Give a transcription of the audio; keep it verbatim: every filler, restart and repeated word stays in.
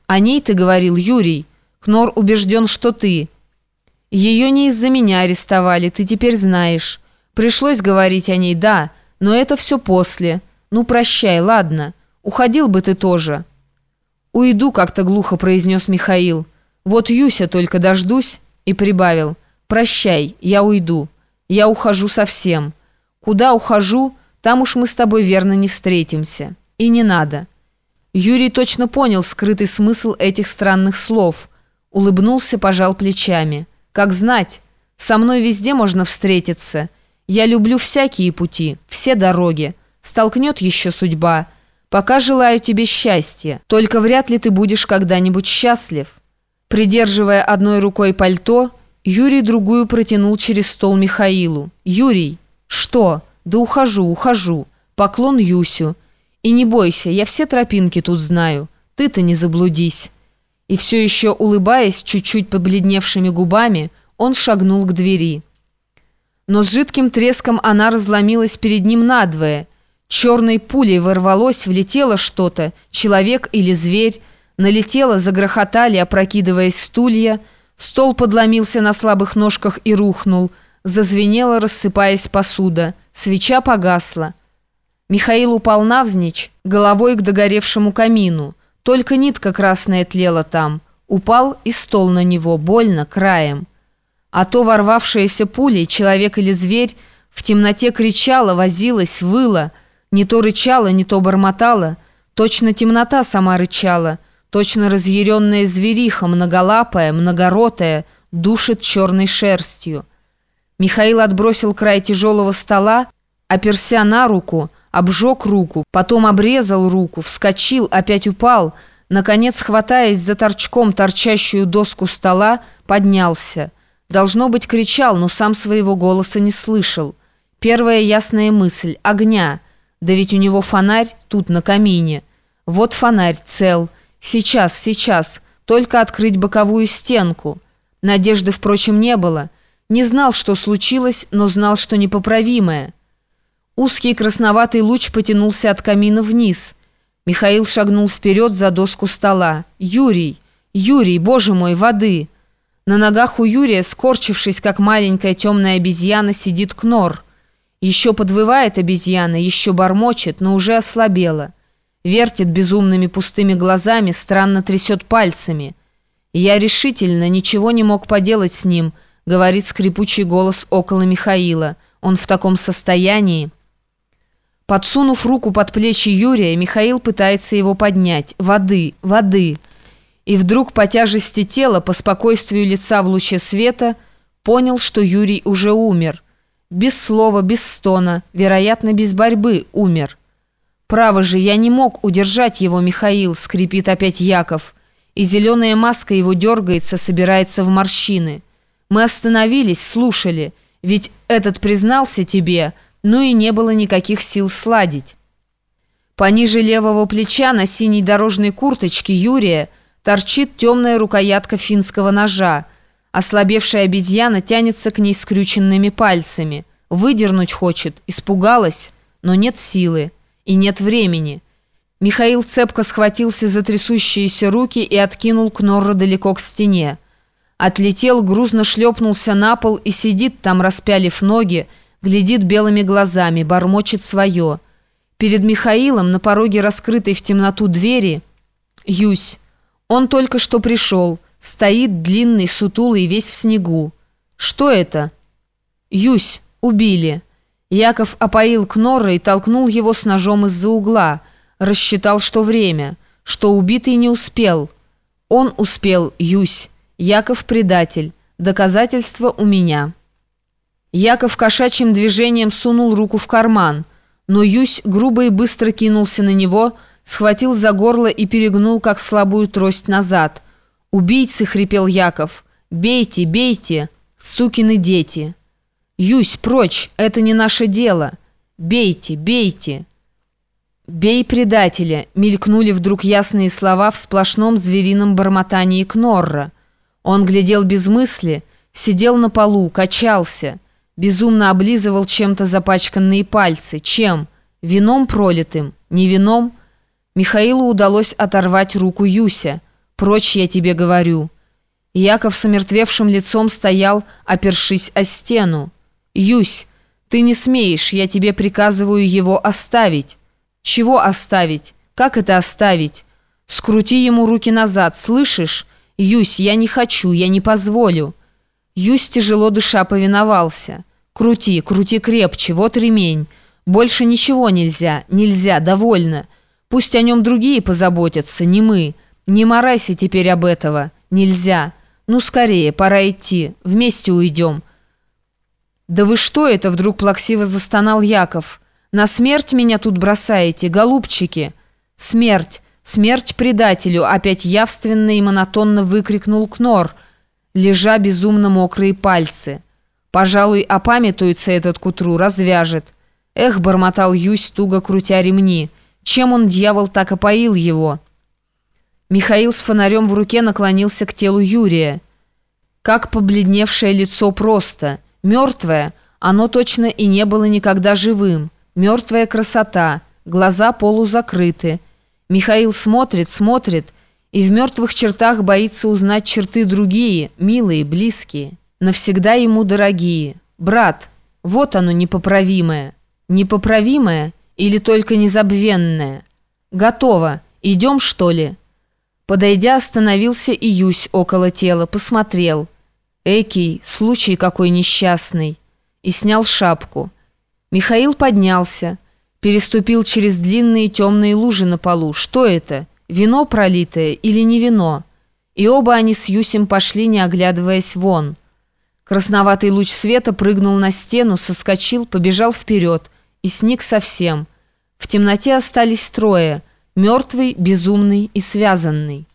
О ней ты говорил, Юрий. Кнор убежден, что ты. Ее не из-за меня арестовали, ты теперь знаешь. Пришлось говорить о ней, да, но это все после. Ну, прощай, ладно. Уходил бы ты тоже. «Уйду», — как-то глухо произнес Михаил. «Вот Юся только дождусь», и прибавил. «Прощай, я уйду. Я ухожу совсем. Куда ухожу, там уж мы с тобой верно не встретимся. И не надо». Юрий точно понял скрытый смысл этих странных слов. Улыбнулся, пожал плечами. «Как знать, со мной везде можно встретиться. Я люблю всякие пути, все дороги. Столкнет еще судьба. Пока желаю тебе счастья. Только вряд ли ты будешь когда-нибудь счастлив». Придерживая одной рукой пальто, Юрий другую протянул через стол Михаилу. «Юрий!» «Что?» «Да ухожу, ухожу. Поклон Юсю. И не бойся, я все тропинки тут знаю. Ты-то не заблудись». И все еще улыбаясь чуть-чуть побледневшими губами, он шагнул к двери. Но с жидким треском она разломилась перед ним надвое. Черной пулей ворвалось, влетело что-то, человек или зверь, налетело, загрохотали, опрокидываясь стулья, стол подломился на слабых ножках и рухнул, зазвенела, рассыпаясь посуда, свеча погасла. Михаил упал навзничь, головой к догоревшему камину. Только нитка красная тлела там. Упал и стол на него, больно, краем. А то ворвавшаяся пулей, человек или зверь, в темноте кричала, возилась, выла, не то рычала, не то бормотала. Точно темнота сама рычала, точно разъяренная звериха, многолапая, многоротая, душит черной шерстью. Михаил отбросил край тяжелого стола, оперся на руку, обжег руку, потом обрезал руку, вскочил, опять упал, наконец, хватаясь за торчком торчащую доску стола, поднялся. Должно быть, кричал, но сам своего голоса не слышал. Первая ясная мысль — огня. Да ведь у него фонарь тут на камине. Вот фонарь цел. Сейчас, сейчас, только открыть боковую стенку. Надежды, впрочем, не было. Не знал, что случилось, но знал, что непоправимое. Узкий красноватый луч потянулся от камина вниз. Михаил шагнул вперед за доску стола. «Юрий! Юрий! Боже мой, воды!» На ногах у Юрия, скорчившись, как маленькая темная обезьяна, сидит Кнор. Еще подвывает обезьяна, еще бормочет, но уже ослабела. Вертит безумными пустыми глазами, странно трясет пальцами. «Я решительно ничего не мог поделать с ним», — говорит скрипучий голос около Михаила. «Он в таком состоянии». Подсунув руку под плечи Юрия, Михаил пытается его поднять. «Воды! Воды!» И вдруг по тяжести тела, по спокойствию лица в луче света, понял, что Юрий уже умер. Без слова, без стона, вероятно, без борьбы умер. «Право же, я не мог удержать его, Михаил», — скрипит опять Яков, и зеленая маска его дергается, собирается в морщины. «Мы остановились, слушали, ведь этот признался тебе, ну и не было никаких сил сладить». Пониже левого плеча на синей дорожной курточке Юрия торчит темная рукоятка финского ножа. Ослабевшая обезьяна тянется к ней скрюченными пальцами. Выдернуть хочет, испугалась, но нет силы и нет времени. Михаил цепко схватился за трясущиеся руки и откинул Кнорра далеко к стене. Отлетел, грузно шлепнулся на пол и сидит там, распялив ноги, глядит белыми глазами, бормочет свое. Перед Михаилом на пороге раскрытой в темноту двери Юсь. Он только что пришел, стоит длинный, сутулый, весь в снегу. Что это? Юсь, убили. Яков опоил Кнорра и толкнул его с ножом из-за угла. Рассчитал, что время, что убитый не успел. Он успел, Юсь. Яков предатель. Доказательства у меня. Яков кошачьим движением сунул руку в карман, но Юсь грубо и быстро кинулся на него, схватил за горло и перегнул, как слабую трость, назад. «Убийцы!» — хрипел Яков. «Бейте, бейте! Сукины дети!» «Юсь, прочь! Это не наше дело! Бейте, бейте!» «Бей предателя!» — мелькнули вдруг ясные слова в сплошном зверином бормотании Кнорра. Он глядел без мысли, сидел на полу, качался, безумно облизывал чем-то запачканные пальцы. Чем? Вином пролитым? Не вином? Михаилу удалось оторвать руку Юся. Прочь, я тебе говорю». Яков с омертвевшим лицом стоял, опершись о стену. «Юсь, ты не смеешь, я тебе приказываю его оставить». «Чего оставить? Как это оставить?» «Скрути ему руки назад, слышишь? Юсь, я не хочу, я не позволю». Юсь, тяжело дыша, повиновался. «Крути, крути крепче, вот ремень. Больше ничего нельзя, нельзя, довольно. Пусть о нем другие позаботятся, не мы. Не марайся теперь об этого, нельзя. Ну, скорее, пора идти, вместе уйдем». «Да вы что это?» — вдруг плаксиво застонал Яков. «На смерть меня тут бросаете, голубчики?» «Смерть! Смерть предателю!» — опять явственно и монотонно выкрикнул Кнор, лежа безумно мокрые пальцы. «Пожалуй, опамятуется этот к утру, развяжет». «Эх», — бормотал Юсь, туго крутя ремни, «чем он, дьявол, так опоил его?» Михаил с фонарем в руке наклонился к телу Юрия. Как побледневшее лицо просто. Мертвое, оно точно и не было никогда живым. Мертвая красота, глаза полузакрыты. Михаил смотрит, смотрит, и в мертвых чертах боится узнать черты другие, милые, близкие, навсегда ему дорогие. Брат, вот оно непоправимое. Непоправимое или только незабвенное? Готово, идем, что ли? Подойдя, остановился и Юсь около тела, посмотрел. Экий, случай какой несчастный. И снял шапку. Михаил поднялся, переступил через длинные темные лужи на полу. Что это? Вино пролитое или не вино? И оба они с Юсем пошли, не оглядываясь, вон. Красноватый луч света прыгнул на стену, соскочил, побежал вперед и сник совсем. В темноте остались трое: мертвый, безумный и связанный.